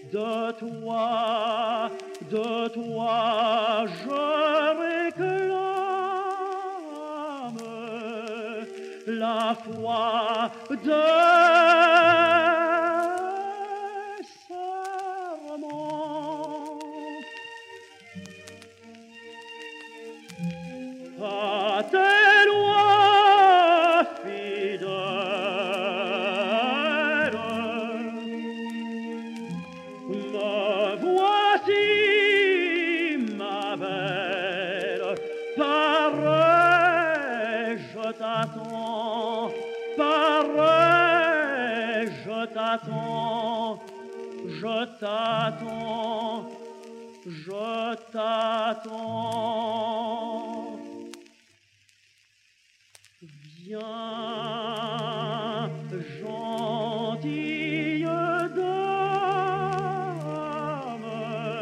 de toi je réclame la foi de serment. À tes lois fidèles, me voici, ma belle, pareil, je t'attends, pareil, je t'attends, je t'attends, je t'attends. Viens, gentille dame,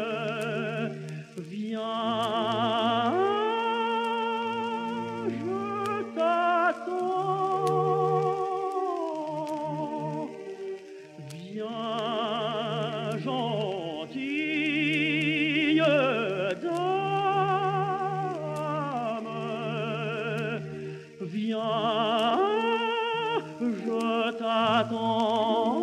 viens, je t'attends. Viens, gentille dame, viens, je t'attends,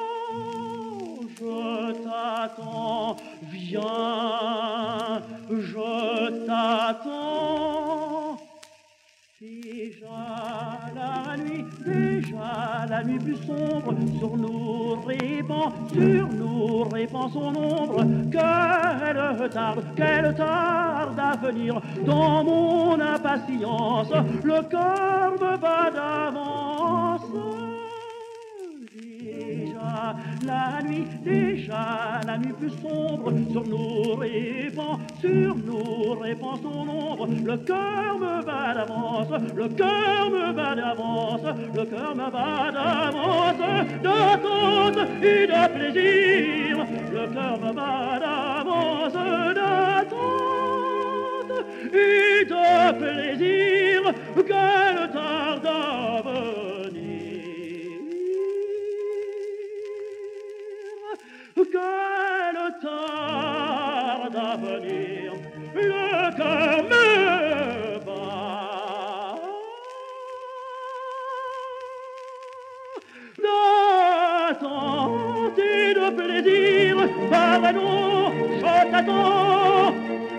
viens, je t'attends. Déjà la nuit plus sombre sur nous répand son ombre. Qu'elle tarde à venir. Dans mon impatience, le cœur me bat d'avance. Déjà la nuit plus sombre sur nous répand son ombre. Le cœur me bat d'avance, le cœur me bat d'avance, le cœur me bat d'avance, d'attente et de plaisir. Le cœur me bat d'avance, d'attente et de plaisir. Qu'elle tarde à venir, qu'elle tarde à venir, le cœur me bat d'attente et de plaisir. Pardon, je t'attends.